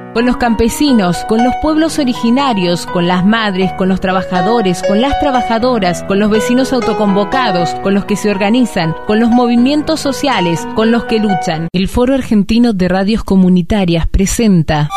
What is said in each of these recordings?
con los campesinos, con los pueblos originarios, con las madres, con los trabajadores, con las trabajadoras, con los vecinos autoconvocados, con los que se organizan, con los movimientos sociales, con los que luchan. El Foro Argentino de Radios Comunitarias presenta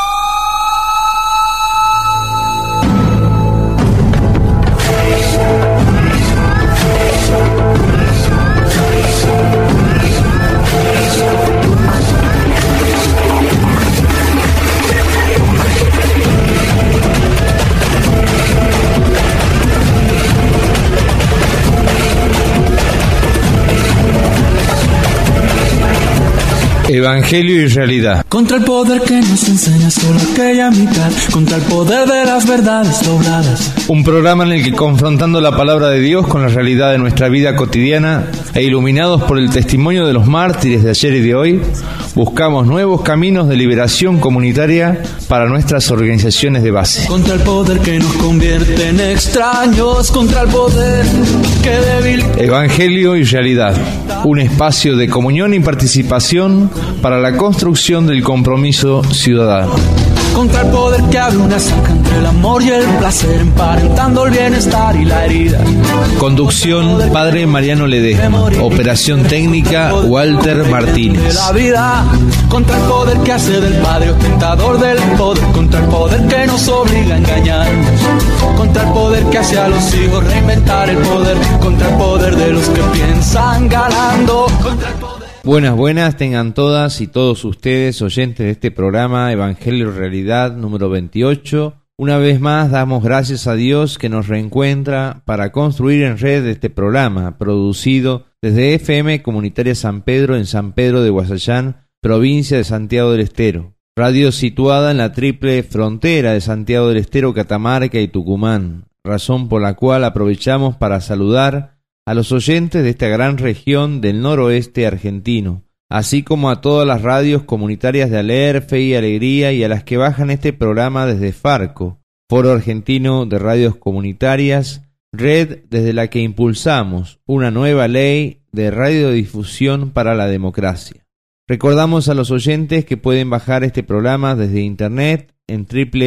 Evangelio y realidad. Contra el poder que nos enseña solo aquella mitad, contra el poder de las verdades dobladas. Un programa en el que, confrontando la palabra de Dios con la realidad de nuestra vida cotidiana e iluminados por el testimonio de los mártires de ayer y de hoy, buscamos nuevos caminos de liberación comunitaria para nuestras organizaciones de base. Contra el poder que nos convierte en extraños, contra el poder que debilita. Evangelio y realidad, un espacio de comunión y participación para la construcción del compromiso ciudadano. Contra el poder que abre una zanja entre el amor y el placer, emparentando el bienestar y la herida. Conducción, Padre Mariano Ledesma. Operación técnica, Walter Martínez. La vida, contra el poder que hace del padre ostentador del poder, contra el poder que nos obliga a engañarnos, contra el poder que hace a los hijos reinventar el poder, contra el poder de los que piensan ganando, contra el poder. Buenas tengan todas y todos ustedes, oyentes de este programa Evangelio y Realidad número 28. Una vez más damos gracias a Dios que nos reencuentra para construir en red este programa, producido desde FM Comunitaria San Pedro en San Pedro de Guasayán, provincia de Santiago del Estero. Radio situada en la triple frontera de Santiago del Estero, Catamarca y Tucumán, razón por la cual aprovechamos para saludar a los oyentes de esta gran región del noroeste argentino, así como a todas las radios comunitarias de Aler, Fe y Alegría y a las que bajan este programa desde Farco, Foro Argentino de Radios Comunitarias, red desde la que impulsamos una nueva ley de radiodifusión para la democracia. Recordamos a los oyentes que pueden bajar este programa desde internet en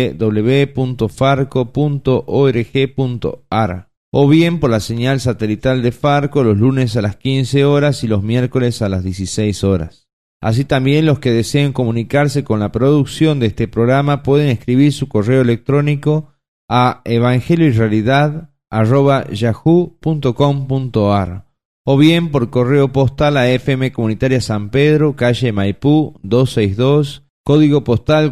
www.farco.org.ar. o bien por la señal satelital de Farco los lunes a las 15 horas y los miércoles a las 16 horas. Así también los que deseen comunicarse con la producción de este programa pueden escribir su correo electrónico a evangelioyrealidad@yahoo.com.ar o bien por correo postal a FM Comunitaria San Pedro, calle Maipú 262, código postal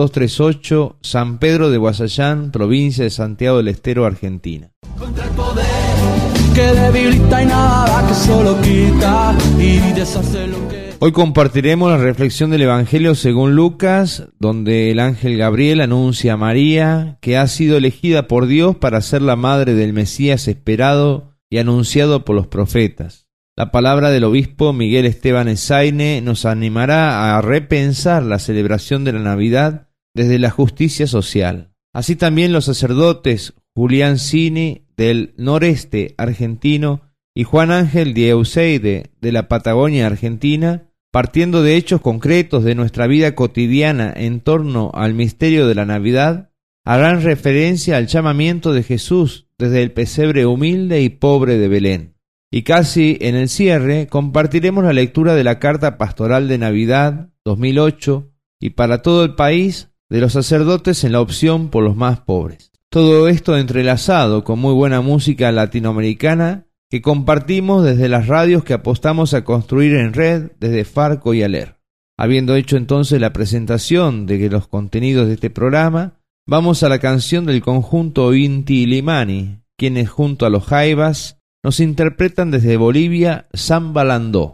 4238, San Pedro de Guasayán, provincia de Santiago del Estero, Argentina. Contra el poder que debilita y nada que solo quita y deshace lo que... Hoy compartiremos la reflexión del Evangelio según Lucas, donde el ángel Gabriel anuncia a María que ha sido elegida por Dios para ser la madre del Mesías esperado y anunciado por los profetas. La palabra del obispo Miguel Esteban Esaine nos animará a repensar la celebración de la Navidad desde la justicia social. Así también los sacerdotes Julián Cini del noreste argentino y Juan Ángel Dieuseide de la Patagonia Argentina, partiendo de hechos concretos de nuestra vida cotidiana en torno al misterio de la Navidad, harán referencia al llamamiento de Jesús desde el pesebre humilde y pobre de Belén. Y casi en el cierre compartiremos la lectura de la Carta Pastoral de Navidad 2008 y para todo el país de los sacerdotes en la opción por los más pobres. Todo esto entrelazado con muy buena música latinoamericana que compartimos desde las radios que apostamos a construir en red desde Farco y Aler. Habiendo hecho entonces la presentación de los contenidos de este programa, vamos a la canción del conjunto Inti Illimani, quienes junto a los Jaivas nos interpretan desde Bolivia Samba Landó.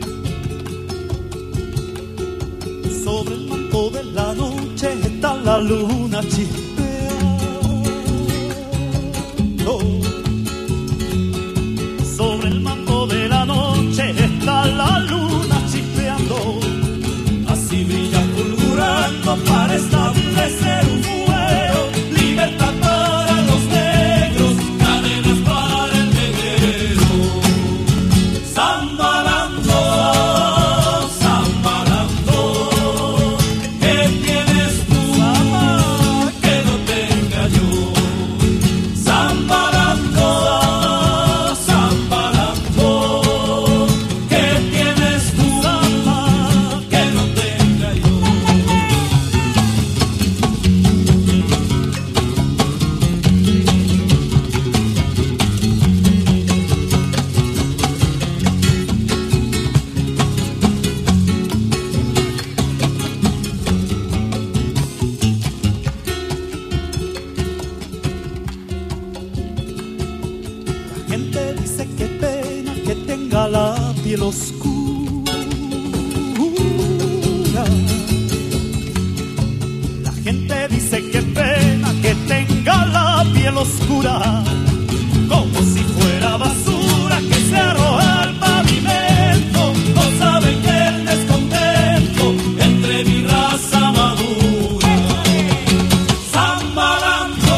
Sobre el manto de la noche está la luz. gente dice qué pena que tenga la piel oscura. La gente dice qué pena que tenga la piel oscura, como si fuera basura que se arroja al pavimento. No saben que el descontento entre mi raza madura. Zambalando,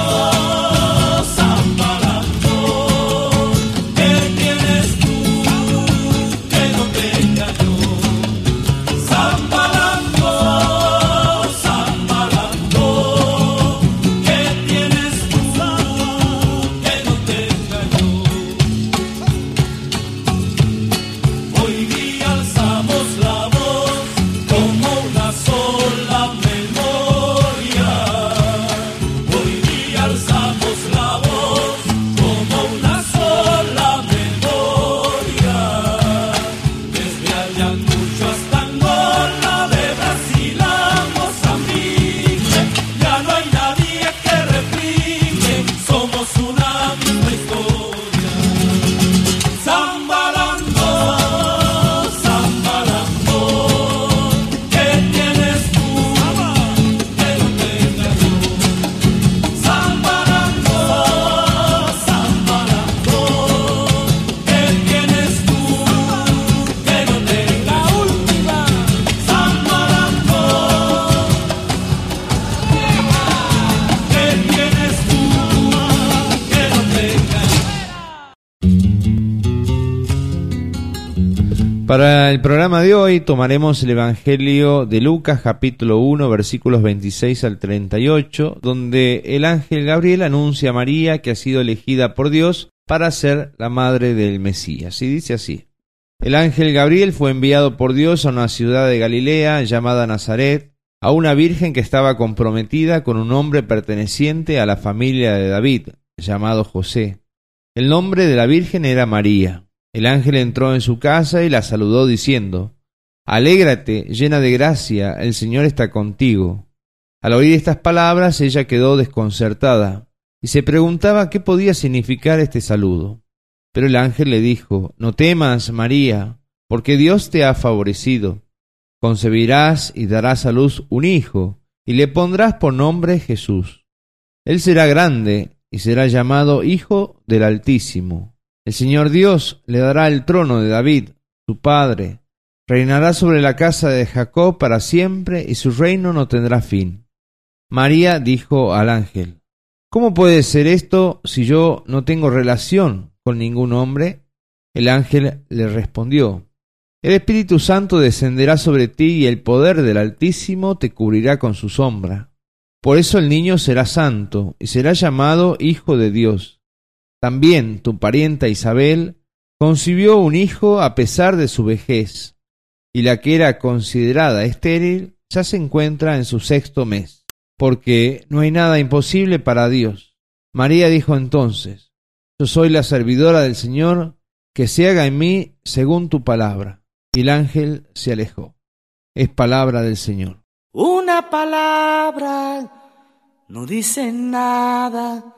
zambalando, ¿qué tienes tú que no tenga yo? Zambalando, zambalando, ¿qué tienes tú que no tenga yo? Hoy día alzamos la voz como una sola memoria. Hoy día alzamos la voz como una sola memoria. Desde Ayacucho hasta Angola, de Brasil a Mozambique, ya no hay nadie que replique, somos una misma historia. Zambalando, zambalando, ¿qué tienes tú que no tenga yo? Zambalando, zambalando, ¿qué tienes tú que no tenga yo? Zambalando, ¿qué tienes tú que no tenga yo? Para el programa de hoy tomaremos el Evangelio de Lucas, capítulo 1, versículos 26 al 38, donde el ángel Gabriel anuncia a María que ha sido elegida por Dios para ser la madre del Mesías. Y dice así: el ángel Gabriel fue enviado por Dios a una ciudad de Galilea llamada Nazaret, a una virgen que estaba comprometida con un hombre perteneciente a la familia de David, llamado José. El nombre de la virgen era María. El ángel entró en su casa y la saludó diciendo: Alégrate, llena de gracia, el Señor está contigo. Al oír estas palabras, ella quedó desconcertada y se preguntaba qué podía significar este saludo. Pero el ángel le dijo: No temas, María, porque Dios te ha favorecido. Concebirás y darás a luz un hijo, y le pondrás por nombre Jesús. Él será grande y será llamado Hijo del Altísimo. El Señor Dios le dará el trono de David, su padre. Reinará sobre la casa de Jacob para siempre, y su reino no tendrá fin. María dijo al ángel: ¿Cómo puede ser esto si yo no tengo relación con ningún hombre? El ángel le respondió: El Espíritu Santo descenderá sobre ti y el poder del Altísimo te cubrirá con su sombra. Por eso el niño será santo y será llamado Hijo de Dios. También tu parienta Isabel concibió un hijo a pesar de su vejez, y la que era considerada estéril ya se encuentra en su 6º mes, porque no hay nada imposible para Dios. María dijo entonces: Yo soy la servidora del Señor, que se haga en mí según tu palabra. Y el ángel se alejó. Es palabra del Señor. Una palabra no dice nada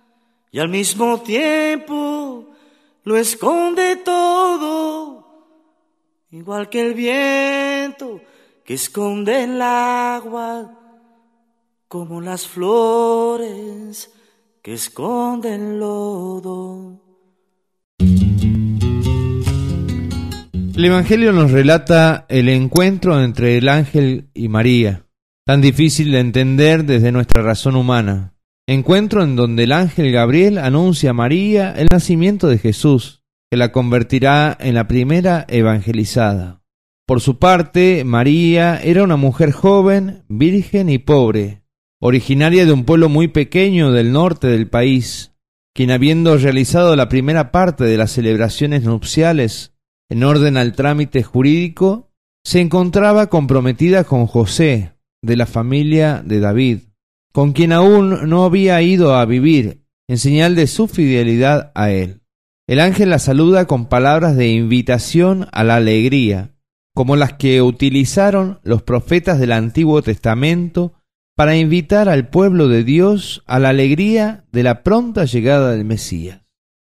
y al mismo tiempo lo esconde todo, igual que el viento que esconde el agua, como las flores que esconden el lodo. El Evangelio nos relata el encuentro entre el ángel y María, tan difícil de entender desde nuestra razón humana. Encuentro en donde el ángel Gabriel anuncia a María el nacimiento de Jesús, que la convertirá en la primera evangelizada. Por su parte, María era una mujer joven, virgen y pobre, originaria de un pueblo muy pequeño del norte del país, quien, habiendo realizado la primera parte de las celebraciones nupciales en orden al trámite jurídico, se encontraba comprometida con José, de la familia de David, con quien aún no había ido a vivir, en señal de su fidelidad a él. El ángel la saluda con palabras de invitación a la alegría, como las que utilizaron los profetas del Antiguo Testamento para invitar al pueblo de Dios a la alegría de la pronta llegada del Mesías.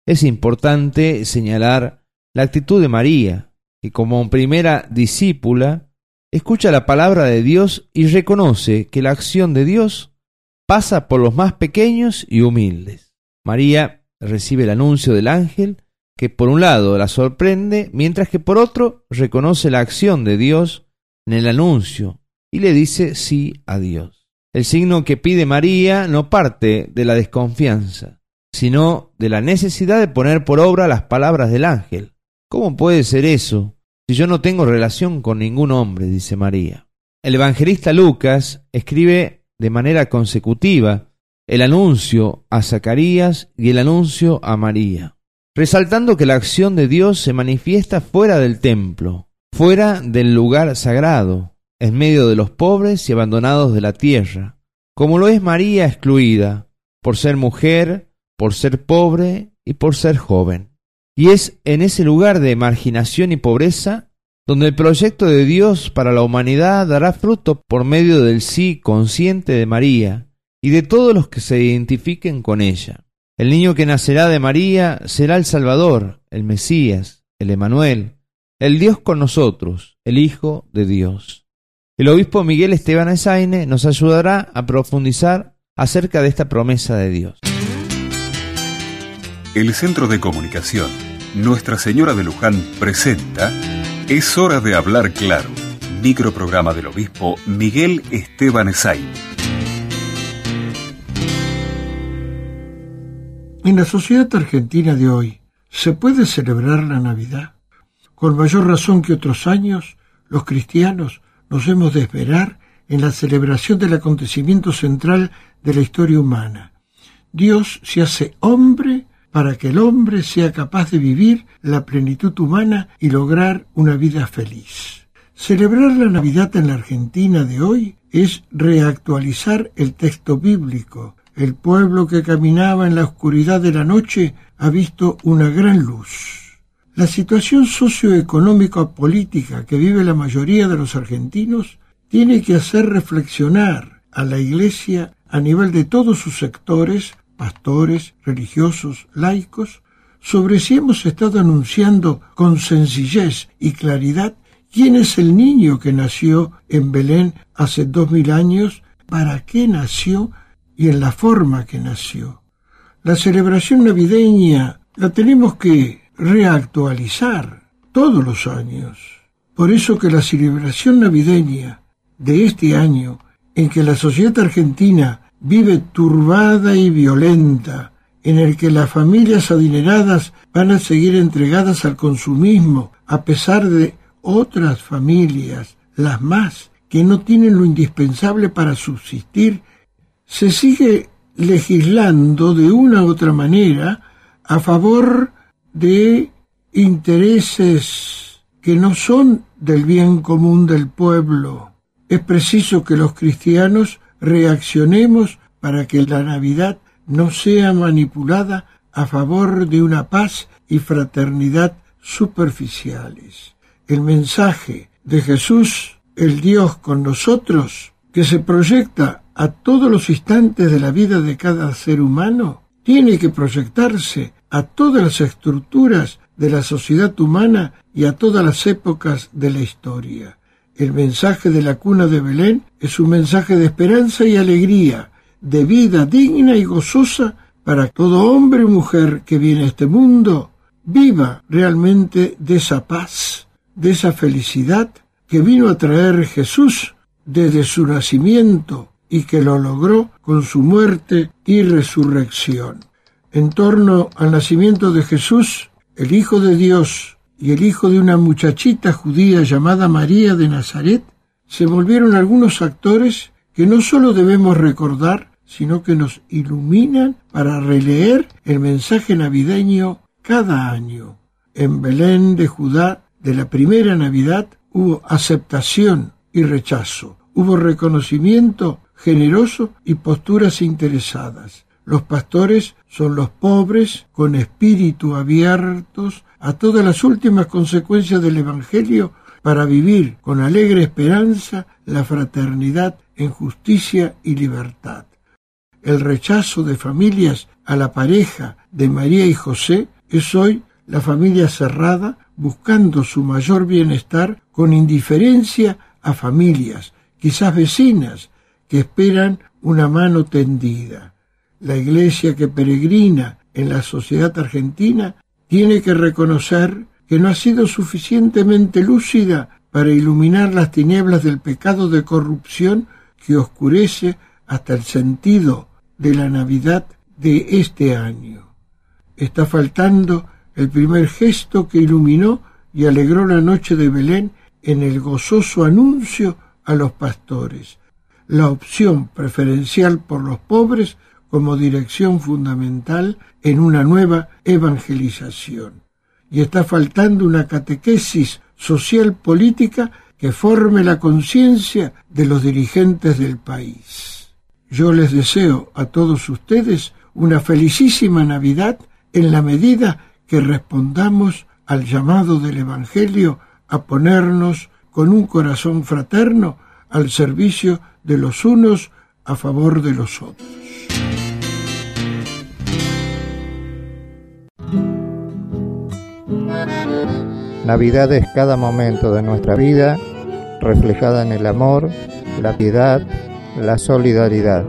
Es importante señalar la actitud de María, que como primera discípula escucha la palabra de Dios y reconoce que la acción de Dios pasa por los más pequeños y humildes. María recibe el anuncio del ángel, que por un lado la sorprende, mientras que por otro reconoce la acción de Dios en el anuncio y le dice sí a Dios. El signo que pide María no parte de la desconfianza, sino de la necesidad de poner por obra las palabras del ángel. ¿Cómo puede ser eso si yo no tengo relación con ningún hombre?, dice María. El evangelista Lucas escribe de manera consecutiva el anuncio a Zacarías y el anuncio a María, resaltando que la acción de Dios se manifiesta fuera del templo, fuera del lugar sagrado, en medio de los pobres y abandonados de la tierra, como lo es María excluida, por ser mujer, por ser pobre y por ser joven. Y es en ese lugar de marginación y pobreza donde el proyecto de Dios para la humanidad dará fruto por medio del sí consciente de María y de todos los que se identifiquen con ella. El niño que nacerá de María será el Salvador, el Mesías, el Emmanuel, el Dios con nosotros, el Hijo de Dios. El obispo Miguel Esteban Ezaine nos ayudará a profundizar acerca de esta promesa de Dios. El Centro de Comunicación Nuestra Señora de Luján presenta Es hora de hablar claro, microprograma del obispo Miguel Esteban Ezaine. En la sociedad argentina de hoy, ¿se puede celebrar la Navidad? Con mayor razón que otros años, los cristianos nos hemos de esmerar en la celebración del acontecimiento central de la historia humana. Dios se hace hombre para que el hombre sea capaz de vivir la plenitud humana y lograr una vida feliz. Celebrar la Navidad en la Argentina de hoy es reactualizar el texto bíblico. El pueblo que caminaba en la oscuridad de la noche ha visto una gran luz. La situación socioeconómico-política que vive la mayoría de los argentinos tiene que hacer reflexionar a la Iglesia a nivel de todos sus sectores, pastores, religiosos, laicos, sobre si hemos estado anunciando con sencillez y claridad quién es el niño que nació en Belén hace 2000 años, para qué nació y en la forma que nació. La celebración navideña la tenemos que reactualizar todos los años. Por eso que la celebración navideña de este año, en que la sociedad argentina vive turbada y violenta, en el que las familias adineradas van a seguir entregadas al consumismo, a pesar de otras familias, las más, que no tienen lo indispensable para subsistir, se sigue legislando de una u otra manera a favor de intereses que no son del bien común del pueblo. Es preciso que los cristianos reaccionemos para que la Navidad no sea manipulada a favor de una paz y fraternidad superficiales. El mensaje de Jesús, el Dios con nosotros, que se proyecta a todos los instantes de la vida de cada ser humano, tiene que proyectarse a todas las estructuras de la sociedad humana y a todas las épocas de la historia. El mensaje de la cuna de Belén es un mensaje de esperanza y alegría, de vida digna y gozosa para todo hombre y mujer que viene a este mundo, viva realmente de esa paz, de esa felicidad que vino a traer Jesús desde su nacimiento y que lo logró con su muerte y resurrección. En torno al nacimiento de Jesús, el Hijo de Dios y el hijo de una muchachita judía llamada María de Nazaret, se volvieron algunos actores que no solo debemos recordar, sino que nos iluminan para releer el mensaje navideño cada año. En Belén de Judá, de la primera Navidad, hubo aceptación y rechazo, hubo reconocimiento generoso y posturas interesadas. Los pastores son los pobres con espíritu abiertos a todas las últimas consecuencias del Evangelio para vivir con alegre esperanza la fraternidad en justicia y libertad. El rechazo de familias a la pareja de María y José Es hoy la familia cerrada buscando su mayor bienestar con indiferencia a familias, quizás vecinas, que esperan una mano tendida. La Iglesia que peregrina en la sociedad argentina tiene que reconocer que no ha sido suficientemente lúcida para iluminar las tinieblas del pecado de corrupción que oscurece hasta el sentido de la Navidad de este año. Está faltando el primer gesto que iluminó y alegró la noche de Belén en el gozoso anuncio a los pastores, la opción preferencial por los pobres como dirección fundamental en una nueva evangelización. Y está faltando una catequesis social política que forme la conciencia de los dirigentes del país. Yo les deseo a todos ustedes una felicísima Navidad en la medida que respondamos al llamado del Evangelio a ponernos con un corazón fraterno al servicio de los unos a favor de los otros. Navidad es cada momento de nuestra vida reflejada en el amor, la piedad, la solidaridad.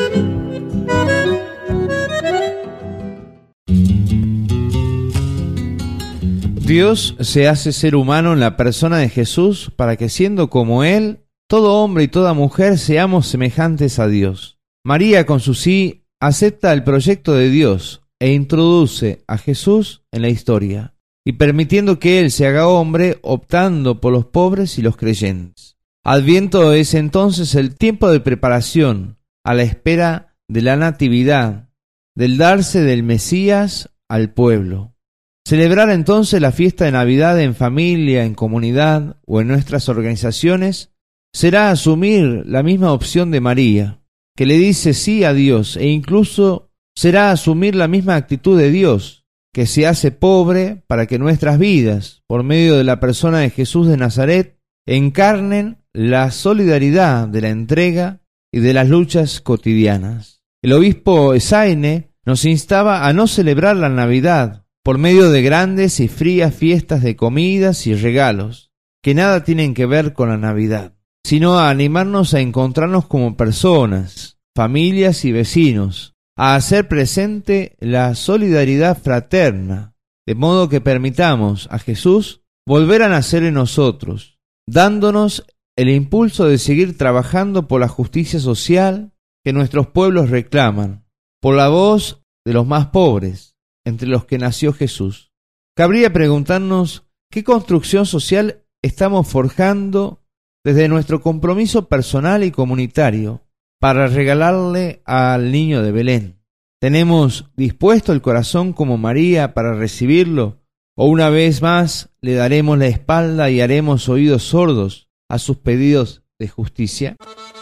Dios se hace ser humano en la persona de Jesús para que, siendo como Él, todo hombre y toda mujer seamos semejantes a Dios. María, con su sí, acepta el proyecto de Dios e introduce a Jesús en la historia, y permitiendo que Él se haga hombre, optando por los pobres y los creyentes. Adviento es entonces el tiempo de preparación a la espera de la natividad, del darse del Mesías al pueblo. Celebrar entonces la fiesta de Navidad en familia, en comunidad o en nuestras organizaciones será asumir la misma opción de María, que le dice sí a Dios, e incluso será asumir la misma actitud de Dios, que se hace pobre para que nuestras vidas, por medio de la persona de Jesús de Nazaret, encarnen la solidaridad de la entrega y de las luchas cotidianas. El obispo Esaine nos instaba a no celebrar la Navidad por medio de grandes y frías fiestas de comidas y regalos, que nada tienen que ver con la Navidad, sino a animarnos a encontrarnos como personas, familias y vecinos, a hacer presente la solidaridad fraterna, de modo que permitamos a Jesús volver a nacer en nosotros, dándonos el impulso de seguir trabajando por la justicia social que nuestros pueblos reclaman, por la voz de los más pobres, entre los que nació Jesús. Cabría preguntarnos qué construcción social estamos forjando desde nuestro compromiso personal y comunitario para regalarle al niño de Belén. ¿Tenemos dispuesto el corazón como María para recibirlo? ¿O una vez más le daremos la espalda y haremos oídos sordos a sus pedidos de justicia?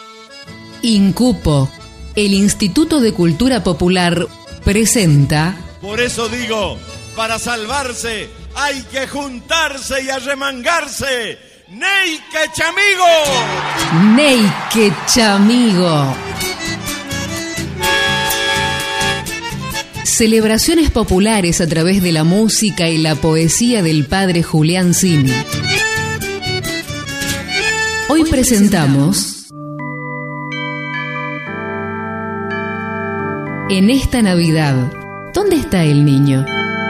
INCUPO, el Instituto de Cultura Popular, presenta... Por eso digo, para salvarse hay que juntarse y arremangarse. ¡Ney que chamigo! ¡Ney que chamigo! Celebraciones populares a través de la música y la poesía del padre Julián Cini. Hoy presentamos En esta Navidad, ¿dónde está el niño?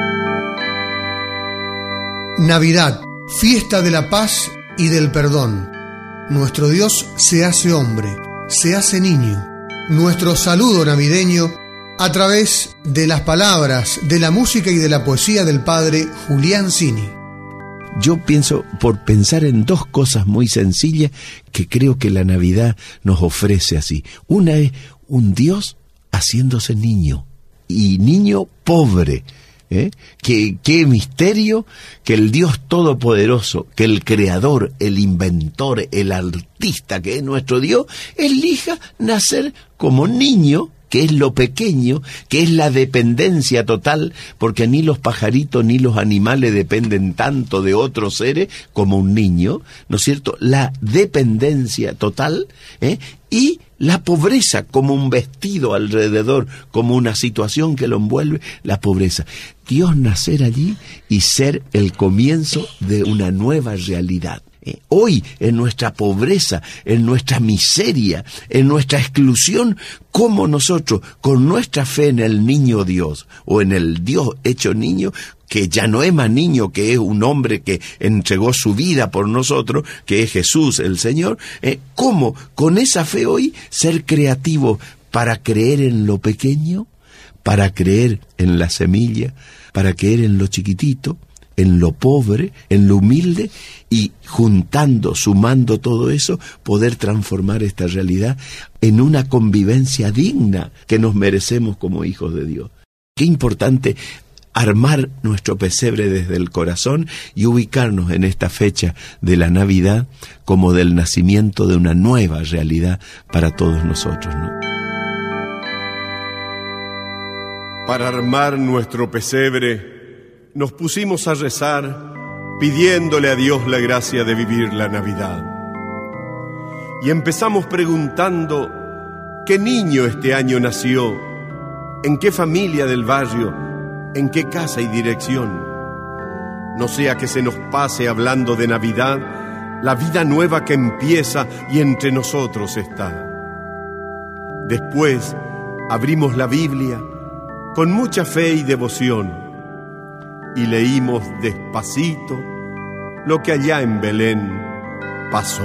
Navidad, fiesta de la paz y del perdón. Nuestro Dios se hace hombre, se hace niño. Nuestro saludo navideño a través de las palabras, de la música y de la poesía del padre Julián Cini. Yo pienso, por pensar en dos cosas muy sencillas que creo que la Navidad nos ofrece así. Una es un Dios haciéndose niño, y niño pobre. Qué misterio que el Dios Todopoderoso, que el Creador, el Inventor, el Artista, que es nuestro Dios, elija nacer como niño que es lo pequeño, que es la dependencia total, porque ni los pajaritos ni los animales dependen tanto de otros seres como un niño, ¿no es cierto? La dependencia total, y la pobreza como un vestido alrededor, como una situación que lo envuelve, la pobreza. Dios nacer allí y ser el comienzo de una nueva realidad. Hoy, en nuestra pobreza, en nuestra miseria, en nuestra exclusión, ¿cómo nosotros, con nuestra fe en el niño Dios, o en el Dios hecho niño, que ya no es más niño, que es un hombre que entregó su vida por nosotros, que es Jesús el Señor, cómo con esa fe hoy ser creativo para creer en lo pequeño, para creer en la semilla, para creer en lo chiquitito, en lo pobre, en lo humilde, y juntando, sumando todo eso, poder transformar esta realidad en una convivencia digna que nos merecemos como hijos de Dios. Qué importante armar nuestro pesebre desde el corazón y ubicarnos en esta fecha de la Navidad como del nacimiento de una nueva realidad para todos nosotros, ¿no? Para armar nuestro pesebre, nos pusimos a rezar pidiéndole a Dios la gracia de vivir la Navidad. Y empezamos preguntando qué niño este año nació, en qué familia del barrio, en qué casa y dirección. No sea que se nos pase hablando de Navidad la vida nueva que empieza y entre nosotros está. Después abrimos la Biblia con mucha fe y devoción y leímos despacito lo que allá en Belén pasó.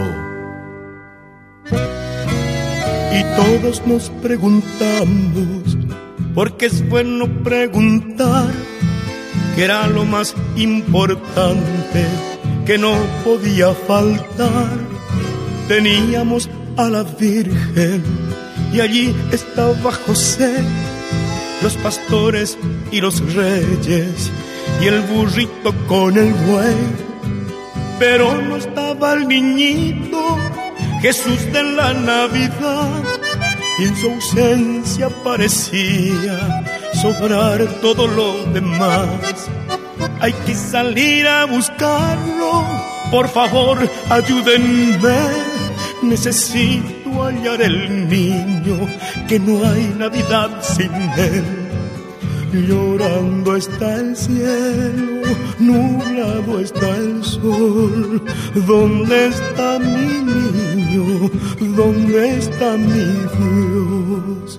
Y todos nos preguntamos, porque es bueno preguntar, que era lo más importante que no podía faltar. Teníamos a la Virgen y allí estaba José, los pastores y los reyes y el burrito con el buey, pero no estaba el niñito Jesús de la Navidad, y en su ausencia parecía sobrar todo lo demás. Hay que salir a buscarlo, por favor ayúdenme, necesito hallar el niño, que no hay Navidad sin él. Llorando está el cielo, nublado está el sol. ¿Dónde está mi niño? ¿Dónde está mi Dios?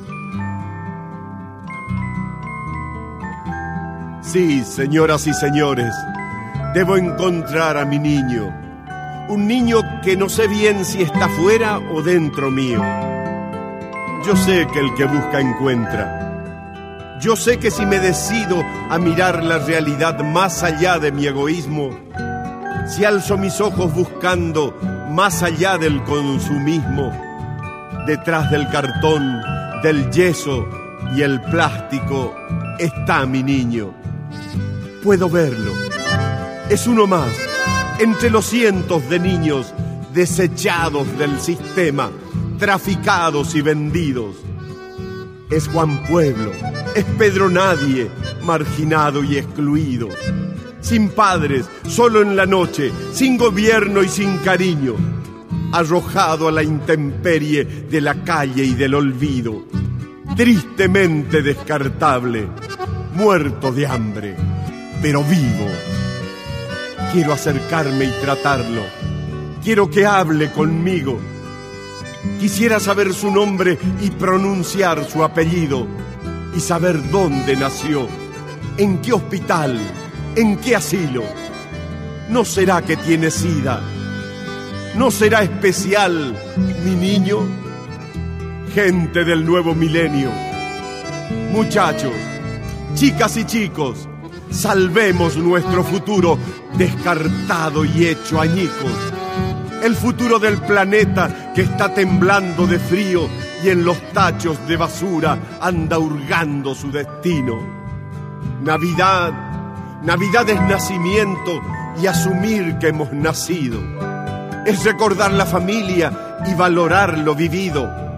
Sí, señoras y señores, debo encontrar a mi niño. Un niño que no sé bien si está fuera o dentro mío. Yo sé que el que busca encuentra. Yo sé que si me decido a mirar la realidad más allá de mi egoísmo, si alzo mis ojos buscando más allá del consumismo, detrás del cartón, del yeso y el plástico está mi niño. Puedo verlo. Es uno más entre los cientos de niños desechados del sistema, traficados y vendidos. Es Juan Pueblo, es Pedro Nadie, marginado y excluido, sin padres, solo en la noche, sin gobierno y sin cariño, arrojado a la intemperie de la calle y del olvido, tristemente descartable, muerto de hambre, pero vivo. Quiero acercarme y tratarlo, quiero que hable conmigo. Quisiera saber su nombre y pronunciar su apellido, y saber dónde nació, en qué hospital, en qué asilo. ¿No será que tiene SIDA? ¿No será especial mi niño? Gente del nuevo milenio, muchachos, chicas y chicos, salvemos nuestro futuro descartado y hecho añicos. El futuro del planeta que está temblando de frío y en los tachos de basura anda hurgando su destino. Navidad, Navidad es nacimiento y asumir que hemos nacido. Es recordar la familia y valorar lo vivido.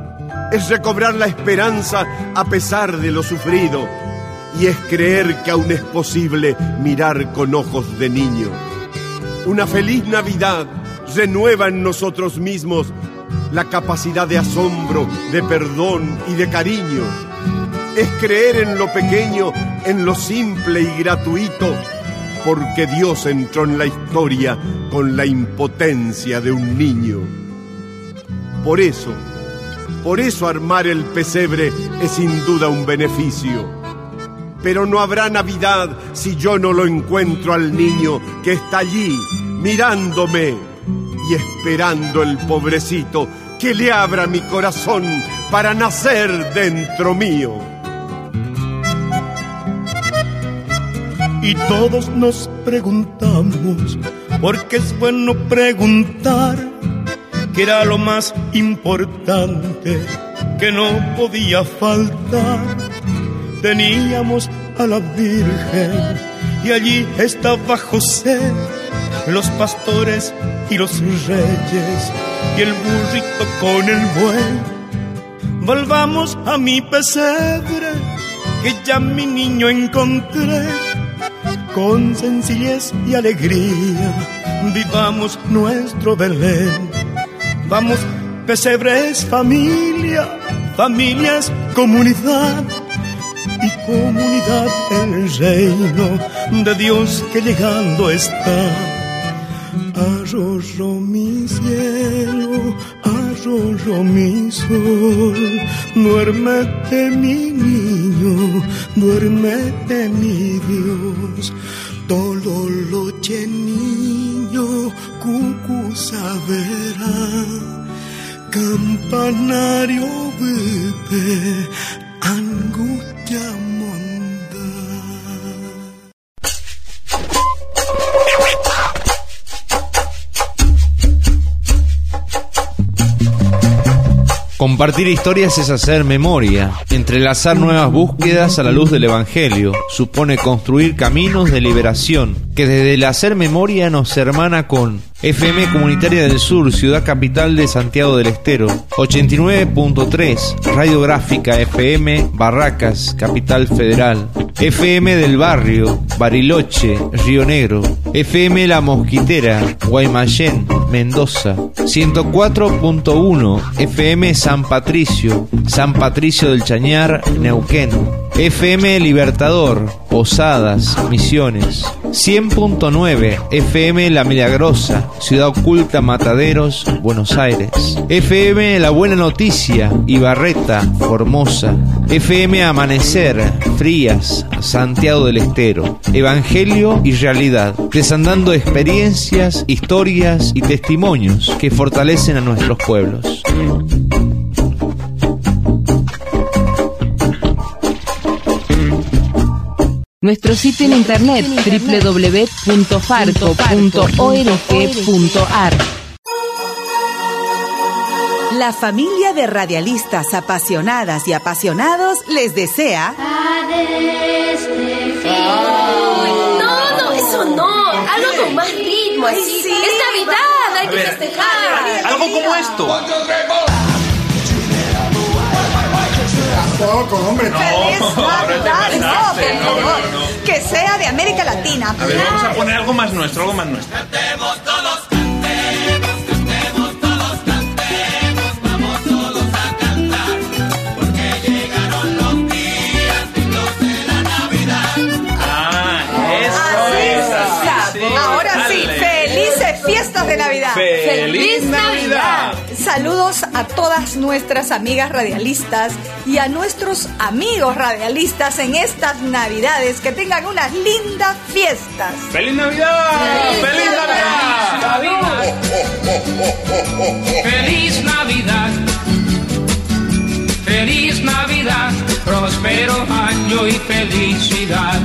es recobrar la esperanza a pesar de lo sufrido, y es creer que aún es posible mirar con ojos de niño. Una feliz Navidad renueva en nosotros mismos la capacidad de asombro, de perdón y de cariño. Es creer en lo pequeño, en lo simple y gratuito, porque Dios entró en la historia con la impotencia de un niño. Por eso armar el pesebre es sin duda un beneficio. Pero no habrá Navidad si yo no lo encuentro al niño que está allí, mirándome y esperando el pobrecito que le abra mi corazón para nacer dentro mío. Y todos nos preguntamos, porque es bueno preguntar, que era lo más importante, que no podía faltar. Teníamos a la Virgen y allí estaba José, los pastores y los reyes y el burrito con el buey. Volvamos a mi pesebre, que ya mi niño encontré. Con sencillez y alegría vivamos nuestro Belén. Vamos, pesebres, familia, familia es comunidad, y comunidad el reino de Dios que llegando está. Arroyo mi cielo, arroyo mi sol, duérmete mi niño, duérmete mi Dios. Tololoche niño, cucu saberá, campanario vive, angustia monda. Compartir historias es hacer memoria. Entrelazar nuevas búsquedas a la luz del Evangelio supone construir caminos de liberación que desde el hacer memoria nos hermana con FM Comunitaria del Sur, ciudad capital de Santiago del Estero, 89.3, Radiográfica FM, Barracas, Capital Federal, FM del Barrio, Bariloche, Río Negro, FM La Mosquitera, Guaymallén, Mendoza, 104.1, FM San Patricio del Chañar, Neuquén, FM Libertador, Posadas, Misiones, 100.9, FM La Milagrosa, Ciudad Oculta, Mataderos, Buenos Aires, FM La Buena Noticia, Ibarreta, Formosa, FM Amanecer, Frías, Santiago del Estero, Evangelio y Realidad, desandando experiencias, historias y testimonios que fortalecen a nuestros pueblos. Nuestro sitio en internet www.farco.org.ar. La familia de radialistas apasionadas y apasionados les desea... No, eso no. Algo con más ritmo, así. Sí. Es Navidad, hay que festejar. Algo como esto. Tampoco, hombre. ¡Feliz Navidad! No. Que sea de América Latina. A ver, vamos a poner algo más nuestro, Cantemos todos, cantemos todos, vamos todos a cantar, porque llegaron los días lindos de la Navidad. Así. Ahora sí, felices fiestas de Navidad. ¡Feliz Navidad! Saludos a todas nuestras amigas radialistas y a nuestros amigos radialistas en estas Navidades. Que tengan unas lindas fiestas. ¡Feliz Navidad! ¡Feliz Navidad! ¡Feliz Navidad! ¡Feliz Navidad! ¡Próspero año y felicidad!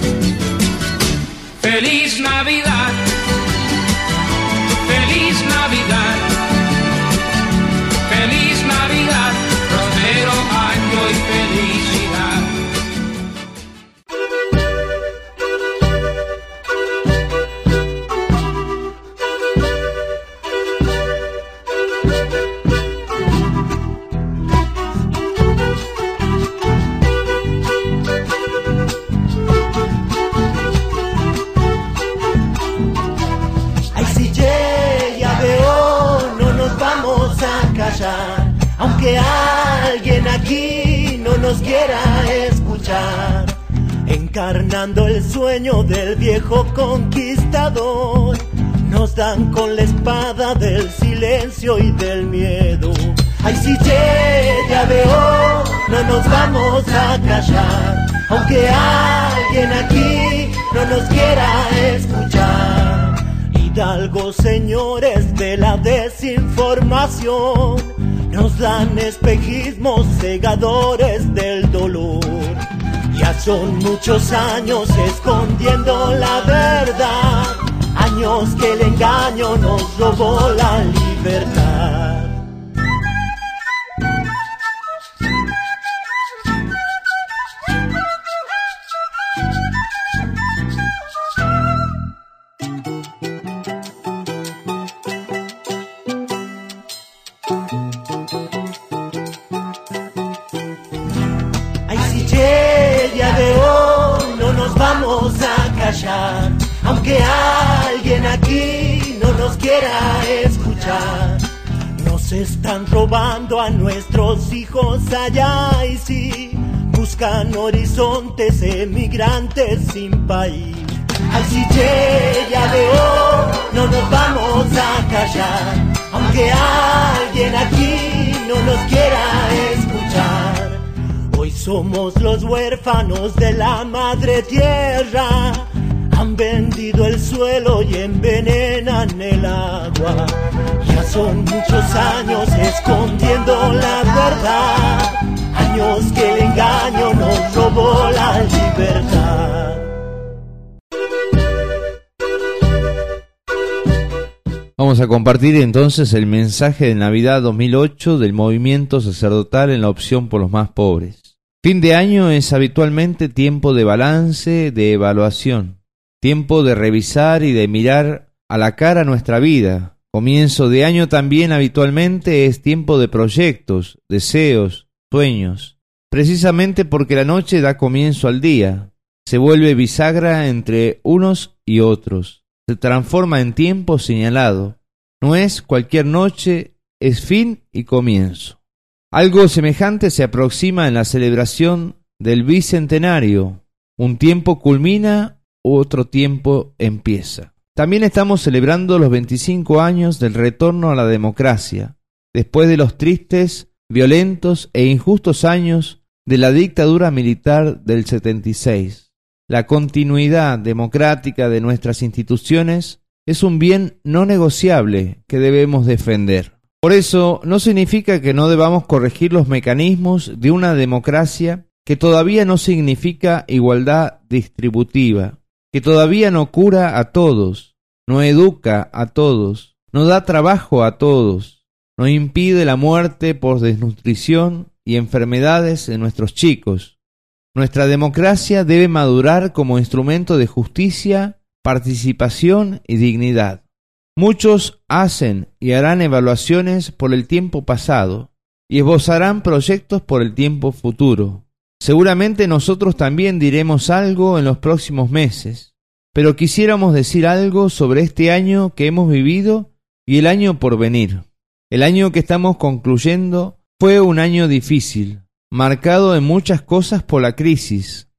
¡Feliz Navidad! ¡Feliz Navidad! ¡Feliz Navidad! ¡Próspero año y felicidad! aunque alguien aquí no nos quiera escuchar, encarnando el sueño del viejo conquistador, nos dan con la espada del silencio y del miedo. Ay, si ya veo, no nos vamos a callar, aunque alguien aquí no nos quiera escuchar. Hidalgos, señores de la desinformación, nos dan espejismos cegadores del dolor. Ya son muchos años escondiendo la verdad, años que el engaño nos robó la libertad. Aunque alguien aquí no nos quiera escuchar, nos están robando a nuestros hijos allá, y si buscan horizontes emigrantes sin país. Ay, si ya veo, no nos vamos a callar, aunque alguien aquí no nos quiera escuchar. Hoy somos los huérfanos de la madre tierra, han vendido el suelo y envenenan el agua. Ya son muchos años escondiendo la verdad, años que el engaño nos robó la libertad. Vamos a compartir entonces el mensaje de Navidad 2008 del movimiento sacerdotal en la opción por los más pobres. Fin de año es habitualmente tiempo de balance, de evaluación. Tiempo de revisar y de mirar a la cara nuestra vida. Comienzo de año también habitualmente es tiempo de proyectos, deseos, sueños. Precisamente porque la noche da comienzo al día. Se vuelve bisagra entre unos y otros. Se transforma en tiempo señalado. No es cualquier noche, es fin y comienzo. Algo semejante se aproxima en la celebración del bicentenario. Un tiempo culmina, otro tiempo empieza. También estamos celebrando los 25 años del retorno a la democracia, después de los tristes, violentos e injustos años de la dictadura militar del 76. La continuidad democrática de nuestras instituciones es un bien no negociable que debemos defender. Por eso no significa que no debamos corregir los mecanismos de una democracia que todavía no significa igualdad distributiva, que todavía no cura a todos, no educa a todos, no da trabajo a todos, no impide la muerte por desnutrición y enfermedades de nuestros chicos. Nuestra democracia debe madurar como instrumento de justicia, participación y dignidad. Muchos hacen y harán evaluaciones por el tiempo pasado y esbozarán proyectos por el tiempo futuro. Seguramente nosotros también diremos algo en los próximos meses, pero quisiéramos decir algo sobre este año que hemos vivido y el año por venir. El año que estamos concluyendo fue un año difícil, marcado en muchas cosas por la crisis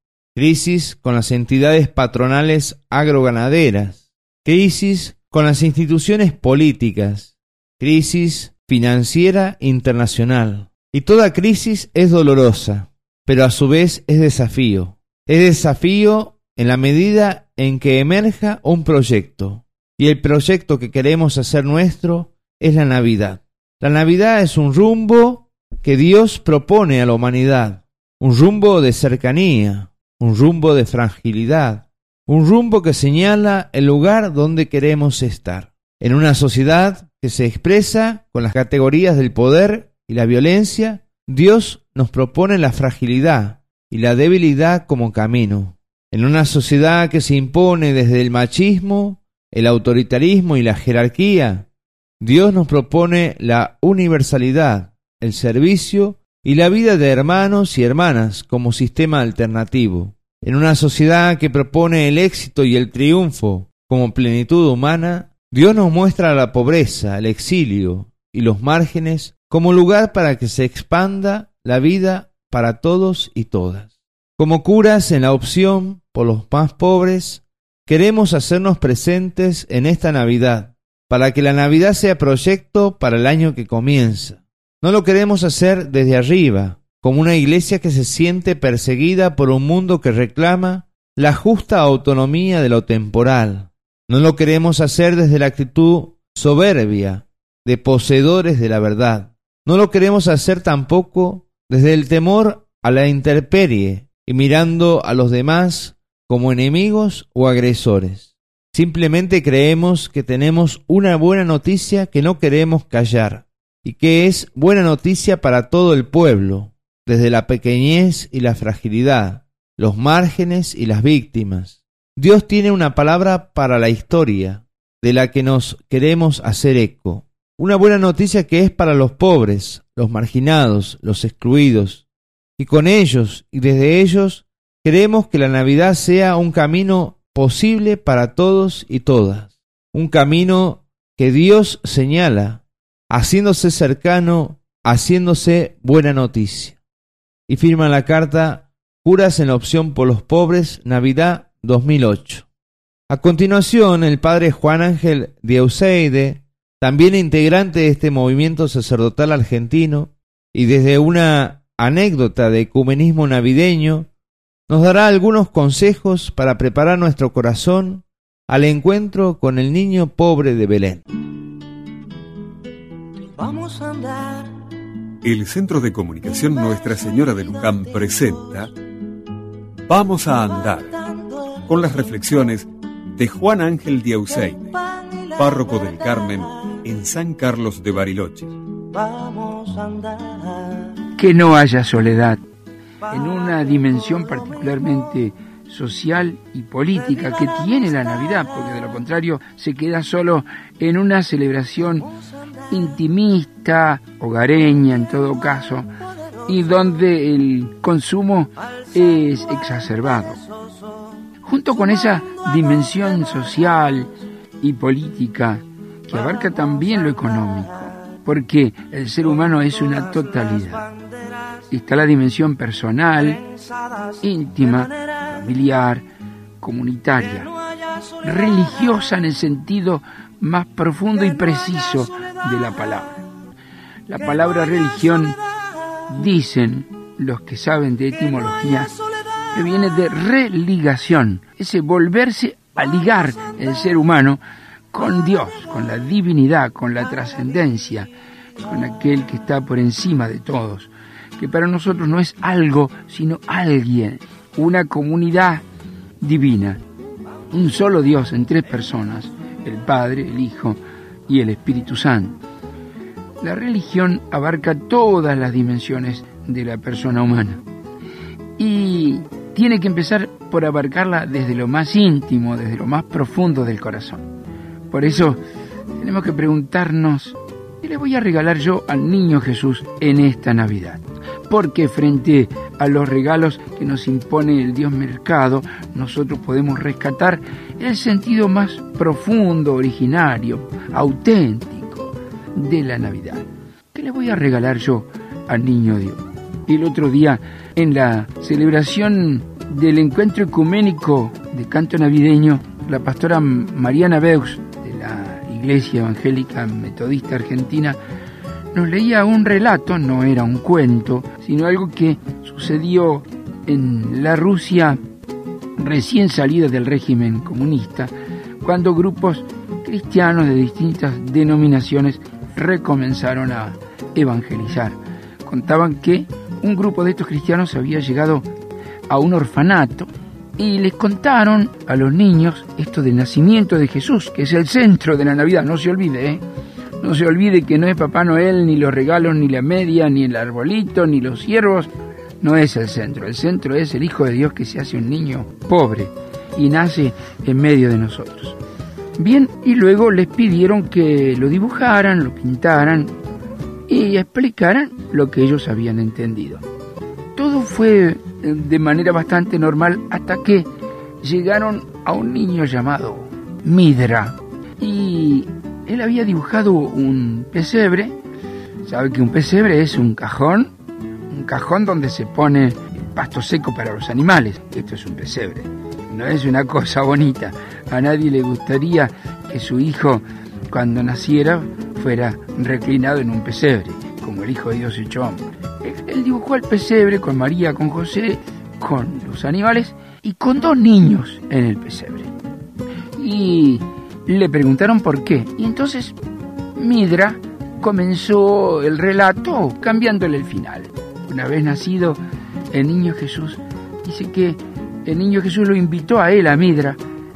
con las entidades patronales agroganaderas, crisis con las instituciones políticas, crisis financiera internacional. Y toda crisis es dolorosa, pero a su vez es desafío. Es desafío en la medida en que emerja un proyecto. Y el proyecto que queremos hacer nuestro es la Navidad. La Navidad es un rumbo que Dios propone a la humanidad. Un rumbo de cercanía, un rumbo de fragilidad, un rumbo que señala el lugar donde queremos estar. En una sociedad que se expresa con las categorías del poder y la violencia, Dios nos propone la fragilidad y la debilidad como camino. En una sociedad que se impone desde el machismo, el autoritarismo y la jerarquía, Dios nos propone la universalidad, el servicio y la vida de hermanos y hermanas como sistema alternativo. En una sociedad que propone el éxito y el triunfo como plenitud humana, Dios nos muestra la pobreza, el exilio y los márgenes como lugar para que se expanda la vida para todos y todas. Como curas en la opción por los más pobres, queremos hacernos presentes en esta Navidad, para que la Navidad sea proyecto para el año que comienza. No lo queremos hacer desde arriba, como una iglesia que se siente perseguida por un mundo que reclama la justa autonomía de lo temporal. No lo queremos hacer desde la actitud soberbia de poseedores de la verdad. No lo queremos hacer tampoco desde el temor a la intemperie y mirando a los demás como enemigos o agresores. Simplemente creemos que tenemos una buena noticia que no queremos callar y que es buena noticia para todo el pueblo, desde la pequeñez y la fragilidad, los márgenes y las víctimas. Dios tiene una palabra para la historia, de la que nos queremos hacer eco. Una buena noticia que es para los pobres, los marginados, los excluidos. Y con ellos y desde ellos queremos que la Navidad sea un camino posible para todos y todas. Un camino que Dios señala, haciéndose cercano, haciéndose buena noticia. Y firma la carta Curas en la opción por los pobres, Navidad 2008. A continuación, el padre Juan Ángel Dieuseide, también integrante de este movimiento sacerdotal argentino, y desde una anécdota de ecumenismo navideño, nos dará algunos consejos para preparar nuestro corazón al encuentro con el niño pobre de Belén. Vamos a andar. El Centro de Comunicación Nuestra Señora de Luján presenta Vamos a andar, con las reflexiones de Juan Ángel Dieuseide, párroco del Carmen en San Carlos de Bariloche. Vamos a andar. Que no haya soledad, en una dimensión particularmente social y política que tiene la Navidad, porque de lo contrario se queda solo en una celebración intimista, hogareña en todo caso, y donde el consumo es exacerbado. Junto con esa dimensión social y política que abarca también lo económico, porque el ser humano es una totalidad. Está la dimensión personal, íntima, familiar, comunitaria, religiosa en el sentido más profundo y preciso de la palabra. La palabra religión, dicen los que saben de etimología, que viene de religación, ese volverse a ligar el ser humano con Dios, con la divinidad, con la trascendencia, con aquel que está por encima de todos, que para nosotros no es algo, sino alguien, una comunidad divina, un solo Dios en tres personas, el Padre, el Hijo y el Espíritu Santo. La religión abarca todas las dimensiones de la persona humana y tiene que empezar por abarcarla desde lo más íntimo, desde lo más profundo del corazón. Por eso tenemos que preguntarnos, ¿qué le voy a regalar yo al niño Jesús en esta Navidad? Porque frente a los regalos que nos impone el Dios mercado, nosotros podemos rescatar el sentido más profundo, originario, auténtico de la Navidad. ¿Qué le voy a regalar yo al niño Dios? El otro día, en la celebración del encuentro ecuménico de canto navideño, la pastora Mariana Beus, de la Iglesia Evangélica Metodista Argentina, nos leía un relato, no era un cuento, sino algo que sucedió en la Rusia recién salida del régimen comunista, cuando grupos cristianos de distintas denominaciones recomenzaron a evangelizar. Contaban que un grupo de estos cristianos había llegado a un orfanato y les contaron a los niños esto del nacimiento de Jesús, que es el centro de la Navidad. No se olvide, no se olvide que no es Papá Noel, ni los regalos, ni la media, ni el arbolito, ni los ciervos. No es el centro es el Hijo de Dios que se hace un niño pobre y nace en medio de nosotros. Bien, y luego les pidieron que lo dibujaran, lo pintaran y explicaran lo que ellos habían entendido. Todo fue de manera bastante normal hasta que llegaron a un niño llamado Midra. Y él había dibujado un pesebre, Sabe que un pesebre es un cajón donde se pone el pasto seco para los animales. Esto es un pesebre, no es una cosa bonita. A nadie le gustaría que su hijo, cuando naciera, fuera reclinado en un pesebre, como el Hijo de Dios hecho hombre. Él dibujó el pesebre con María, con José, con los animales y con 2 niños en el pesebre. Y le preguntaron por qué. Y entonces Midra comenzó el relato cambiándole el final. Una vez nacido el niño Jesús, dice que el niño Jesús lo invitó a él, a Midra,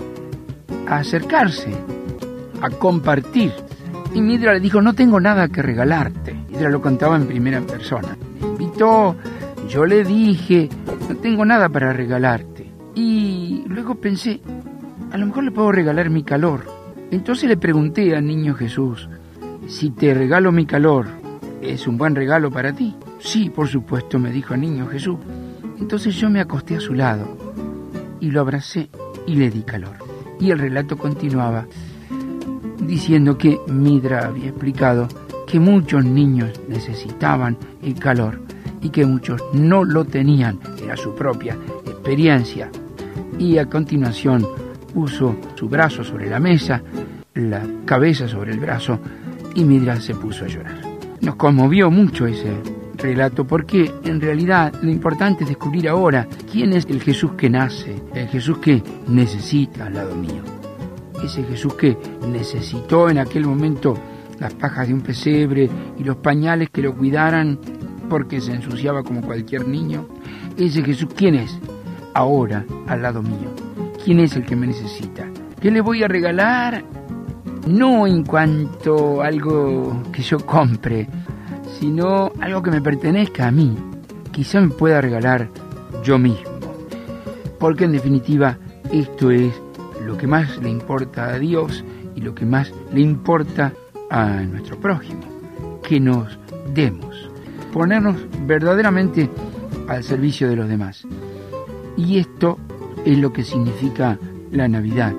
a acercarse, a compartir. Y Midra le dijo: no tengo nada que regalarte. Midra lo contaba en primera persona. Me invitó, yo le dije: no tengo nada para regalarte. Y luego pensé: a lo mejor le puedo regalar mi calor. Entonces le pregunté al niño Jesús: si te regalo mi calor, ¿es un buen regalo para ti? Sí, por supuesto, me dijo el niño Jesús. Entonces yo me acosté a su lado y lo abracé y le di calor. Y el relato continuaba diciendo que Midra había explicado que muchos niños necesitaban el calor y que muchos no lo tenían. Era su propia experiencia. Y a continuación puso su brazo sobre la mesa, la cabeza sobre el brazo, y Midra se puso a llorar. Nos conmovió mucho ese relato, porque en realidad lo importante es descubrir ahora quién es el Jesús que nace, el Jesús que necesita al lado mío. Ese Jesús que necesitó en aquel momento las pajas de un pesebre y los pañales que lo cuidaran porque se ensuciaba como cualquier niño. Ese Jesús, ¿quién es ahora al lado mío? ¿Quién es el que me necesita? ¿Qué le voy a regalar? No en cuanto a algo que yo compre, sino algo que me pertenezca a mí. Quizá me pueda regalar yo mismo. Porque en definitiva esto es lo que más le importa a Dios y lo que más le importa a nuestro prójimo. Que nos demos. Ponernos verdaderamente al servicio de los demás. Y esto es lo que significa la Navidad.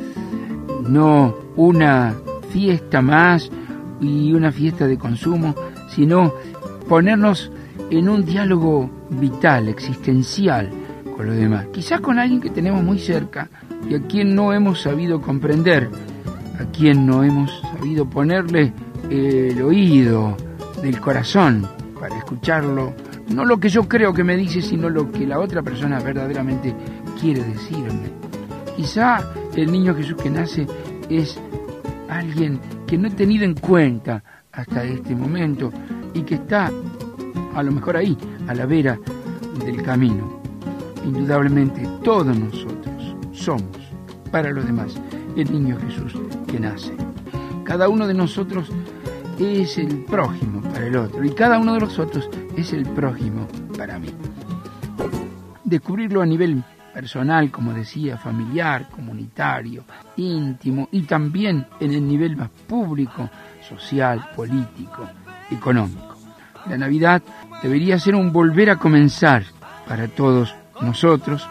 No una fiesta más y una fiesta de consumo, sino ponernos en un diálogo vital, existencial con los demás. Quizás con alguien que tenemos muy cerca y a quien no hemos sabido comprender, a quien no hemos sabido ponerle el oído del corazón para escucharlo, no lo que yo creo que me dice, sino lo que la otra persona verdaderamente quiere decirme. Quizá el niño Jesús que nace es alguien que no he tenido en cuenta hasta este momento y que está a lo mejor ahí, a la vera del camino. Indudablemente todos nosotros somos para los demás el niño Jesús que nace. Cada uno de nosotros es el prójimo para el otro y cada uno de nosotros es el prójimo para mí. Descubrirlo a nivel personal, como decía, familiar, comunitario, íntimo y también en el nivel más público, social, político, económico. La Navidad debería ser un volver a comenzar para todos nosotros,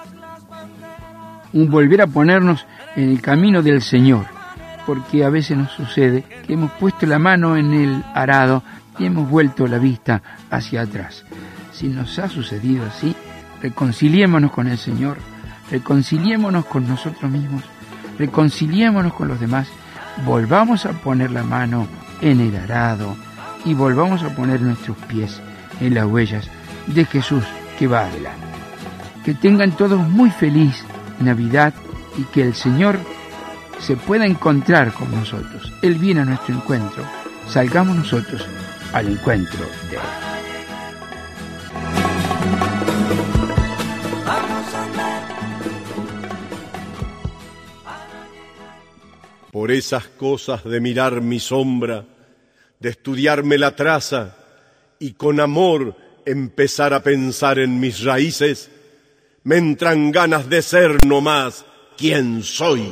un volver a ponernos en el camino del Señor, porque a veces nos sucede que hemos puesto la mano en el arado y hemos vuelto la vista hacia atrás. Si nos ha sucedido así, reconciliémonos con el Señor, reconciliémonos con nosotros mismos, reconciliémonos con los demás, volvamos a poner la mano en el arado y volvamos a poner nuestros pies en las huellas de Jesús que va adelante. Que tengan todos muy feliz Navidad y que el Señor se pueda encontrar con nosotros. Él viene a nuestro encuentro, salgamos nosotros al encuentro de Él. Por esas cosas de mirar mi sombra, de estudiarme la traza y con amor empezar a pensar en mis raíces, me entran ganas de ser nomás quien soy.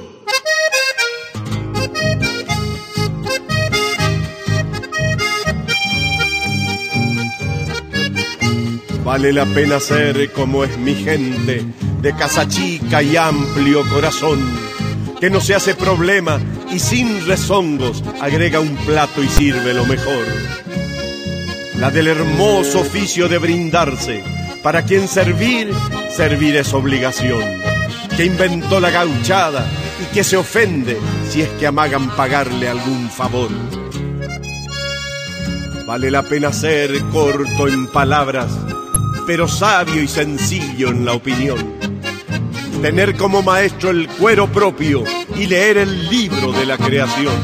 Vale la pena ser como es mi gente, de casa chica y amplio corazón, que no se hace problema y sin rezongos agrega un plato y sirve lo mejor. la del hermoso oficio de brindarse. Para quien servir, servir es obligación. Que inventó la gauchada y que se ofende si es que amagan pagarle algún favor. Vale la pena ser corto en palabras, pero sabio y sencillo en la opinión. Tener como maestro el cuero propio y leer el libro de la creación.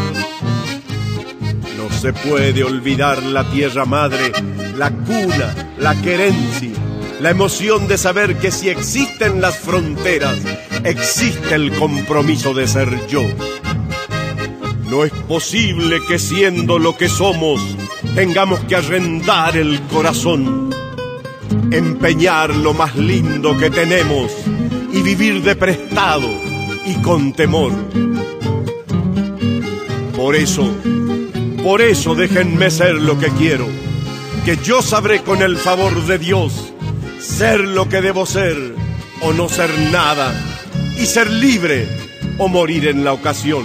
No se puede olvidar la tierra madre, la cuna, la querencia, la emoción de saber que si existen las fronteras, existe el compromiso de ser yo. No es posible que siendo lo que somos, tengamos que arrendar el corazón, empeñar lo más lindo que tenemos y vivir de prestado y con temor. Por eso déjenme ser lo que quiero, que yo sabré con el favor de Dios ser lo que debo ser o no ser nada, y ser libre o morir en la ocasión.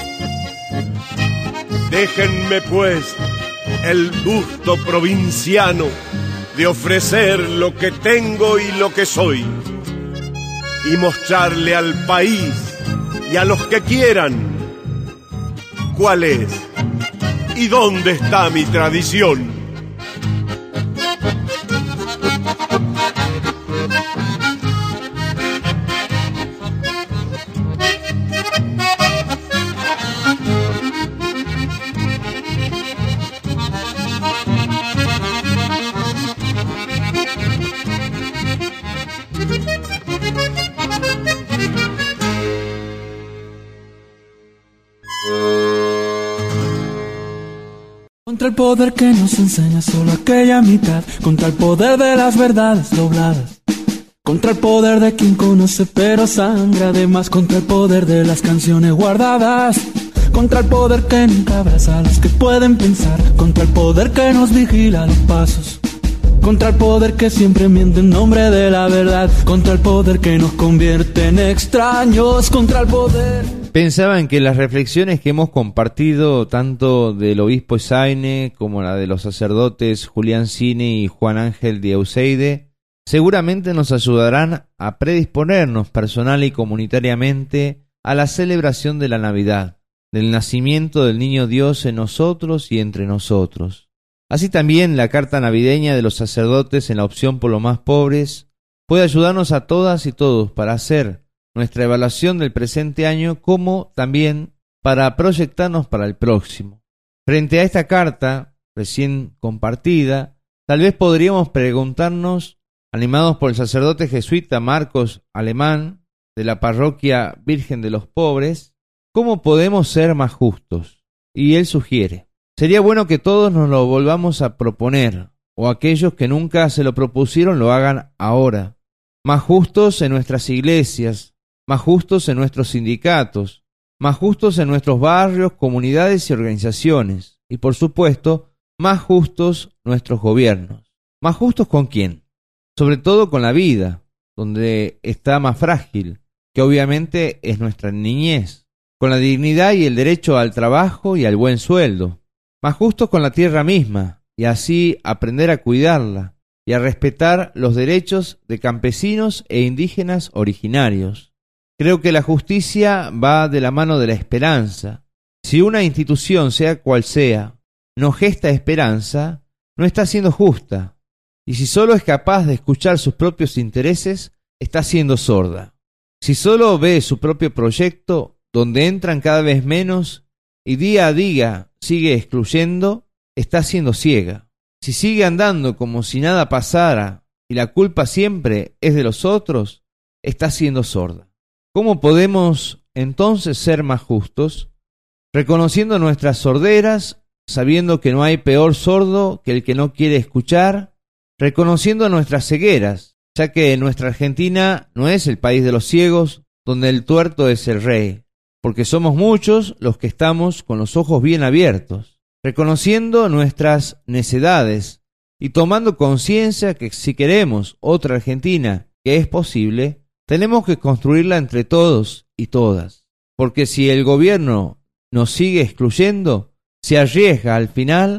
Déjenme pues el gusto provinciano de ofrecer lo que tengo y lo que soy, y mostrarle al país y a los que quieran cuál es y dónde está mi tradición. Contra el poder que nos enseña solo aquella mitad, contra el poder de las verdades dobladas, contra el poder de quien conoce pero sangra además, contra el poder de las canciones guardadas, contra el poder que nunca abraza a los que pueden pensar, contra el poder que nos vigila los pasos, contra el poder que siempre miente en nombre de la verdad, contra el poder que nos convierte en extraños, contra el poder. Pensaba en que las reflexiones que hemos compartido, tanto del obispo Esaine como la de los sacerdotes Julián Cini y Juan Ángel de Euseide, seguramente nos ayudarán a predisponernos personal y comunitariamente a la celebración de la Navidad, del nacimiento del Niño Dios en nosotros y entre nosotros. Así también la carta navideña de los sacerdotes en la opción por los más pobres puede ayudarnos a todas y todos para hacer nuestra evaluación del presente año, como también para proyectarnos para el próximo. Frente a esta carta recién compartida, tal vez podríamos preguntarnos, animados por el sacerdote jesuita Marcos Alemán de la parroquia Virgen de los Pobres, ¿cómo podemos ser más justos? Y él sugiere: sería bueno que todos nos lo volvamos a proponer, o aquellos que nunca se lo propusieron lo hagan ahora. Más justos en nuestras iglesias, más justos en nuestros sindicatos, más justos en nuestros barrios, comunidades y organizaciones, y por supuesto, más justos nuestros gobiernos. ¿Más justos con quién? Sobre todo con la vida, donde está más frágil, que obviamente es nuestra niñez, con la dignidad y el derecho al trabajo y al buen sueldo. Más justos con la tierra misma, y así aprender a cuidarla y a respetar los derechos de campesinos e indígenas originarios. Creo que la justicia va de la mano de la esperanza. Si una institución, sea cual sea, no gesta esperanza, no está siendo justa. Y si solo es capaz de escuchar sus propios intereses, está siendo sorda. Si solo ve su propio proyecto, donde entran cada vez menos y día a día sigue excluyendo, está siendo ciega. Si sigue andando como si nada pasara y la culpa siempre es de los otros, está siendo sorda. ¿Cómo podemos entonces ser más justos? Reconociendo nuestras sorderas, sabiendo que no hay peor sordo que el que no quiere escuchar, reconociendo nuestras cegueras, ya que nuestra Argentina no es el país de los ciegos, donde el tuerto es el rey, porque somos muchos los que estamos con los ojos bien abiertos, reconociendo nuestras necedades y tomando conciencia que si queremos otra Argentina, que es posible, tenemos que construirla entre todos y todas, porque si el gobierno nos sigue excluyendo, se arriesga al final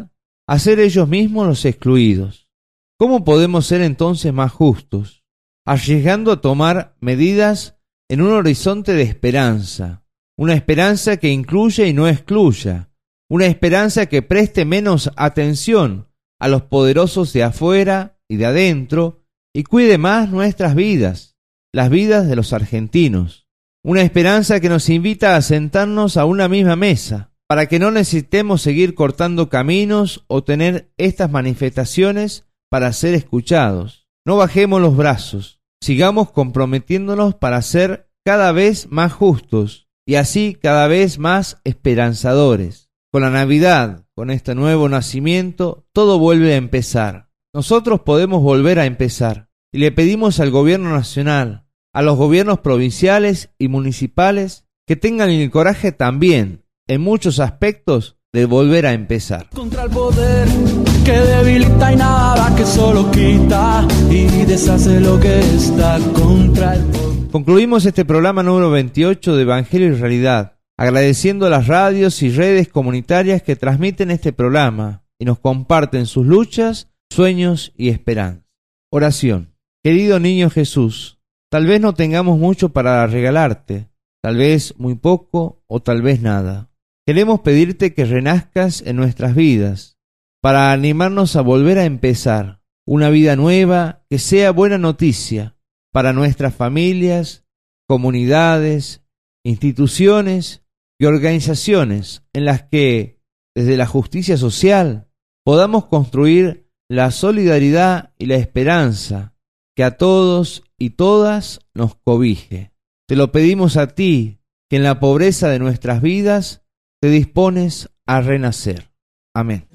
a ser ellos mismos los excluidos. ¿Cómo podemos ser entonces más justos? Arriesgando a tomar medidas en un horizonte de esperanza, una esperanza que incluya y no excluya, una esperanza que preste menos atención a los poderosos de afuera y de adentro y cuide más nuestras vidas, las vidas de los argentinos. Una esperanza que nos invita a sentarnos a una misma mesa, para que no necesitemos seguir cortando caminos o tener estas manifestaciones para ser escuchados. No bajemos los brazos, sigamos comprometiéndonos para ser cada vez más justos y así cada vez más esperanzadores. Con la Navidad, con este nuevo nacimiento, todo vuelve a empezar. Nosotros podemos volver a empezar y le pedimos al gobierno nacional, a los gobiernos provinciales y municipales que tengan el coraje también, en muchos aspectos, de volver a empezar. Contra el poder que debilita y nada que solo quita y deshace lo que está contra el poder. Concluimos este programa número 28 de Evangelio y Realidad, agradeciendo a las radios y redes comunitarias que transmiten este programa y nos comparten sus luchas, sueños y esperanzas. Oración. Querido niño Jesús, tal vez no tengamos mucho para regalarte, tal vez muy poco o tal vez nada. Queremos pedirte que renazcas en nuestras vidas, para animarnos a volver a empezar una vida nueva que sea buena noticia para nuestras familias, comunidades, instituciones y organizaciones en las que, desde la justicia social, podamos construir la solidaridad y la esperanza que a todos y todas nos cobije. Te lo pedimos a ti, que en la pobreza de nuestras vidas te dispones a renacer. Amén.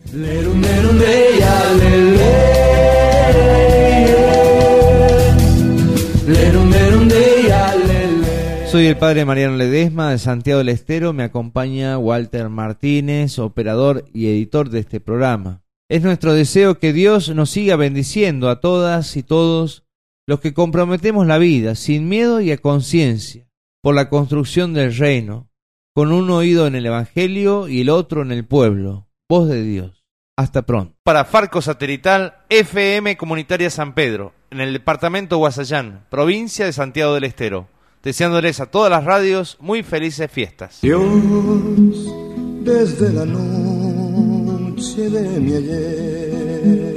Soy el padre Mariano Ledesma de Santiago del Estero. Me acompaña Walter Martínez, operador y editor de este programa. Es nuestro deseo que Dios nos siga bendiciendo a todas y todos los que comprometemos la vida sin miedo y a conciencia por la construcción del reino, con un oído en el Evangelio y el otro en el pueblo. Voz de Dios. Hasta pronto. Para Farco Satelital, FM Comunitaria San Pedro, en el departamento Guasayán, provincia de Santiago del Estero. Deseándoles a todas las radios muy felices fiestas. Dios, desde la noche de mi ayer.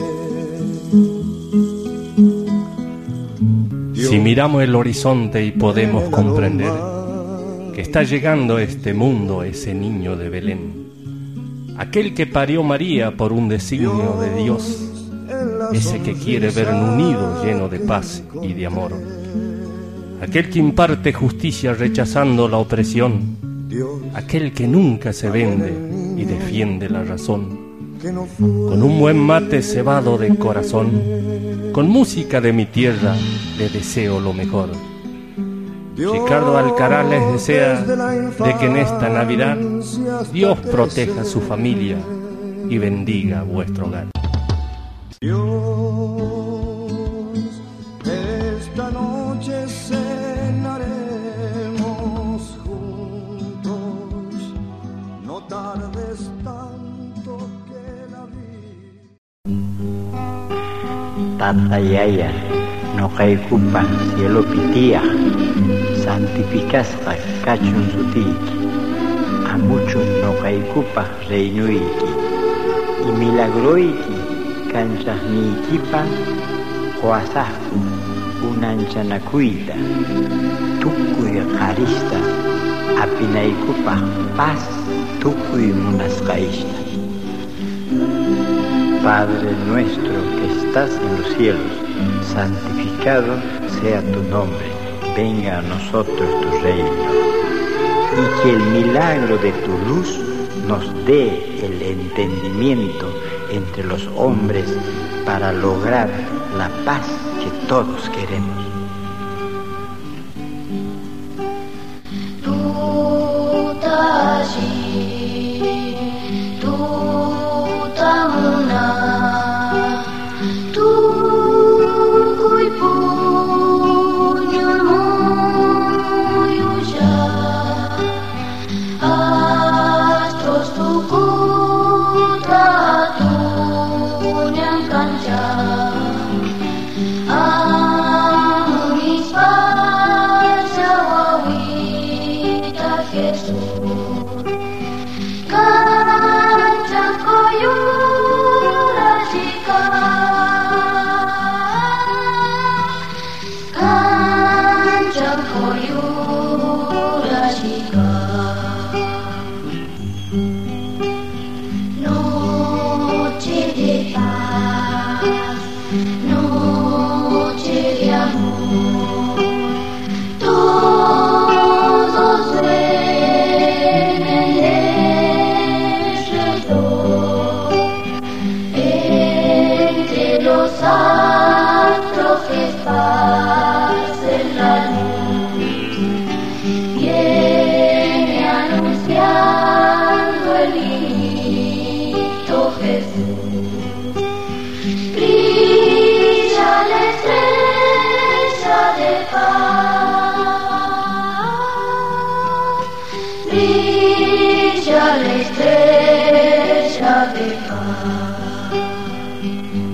Si miramos el horizonte y podemos comprender que está llegando a este mundo ese niño de Belén, aquel que parió María por un designio de Dios, ese que quiere ver un nido lleno de paz y de amor, aquel que imparte justicia rechazando la opresión, aquel que nunca se vende y defiende la razón, con un buen mate cebado de corazón, con música de mi tierra le deseo lo mejor. Ricardo Alcaraz les desea de que en esta Navidad Dios proteja a su familia y bendiga vuestro hogar. Dios, esta noche cenaremos juntos, no tardes tanto que la vida. Tatayaya, no caikupa cielo pitía. Santificasqa kachun sutiyki, amuchun noqaykupa reynuyki, y milagroyki kanchaqniykipa quwasaqku unanchanakuyta, tukuy qarista apinaykupaq paz tukuy munasqaysta. Padre nuestro que estás en los cielos, santificado sea tu nombre. Venga a nosotros tu reino, y que el milagro de tu luz nos dé el entendimiento entre los hombres para lograr la paz que todos queremos. Astros tu kuta tu brilla la estrella de paz.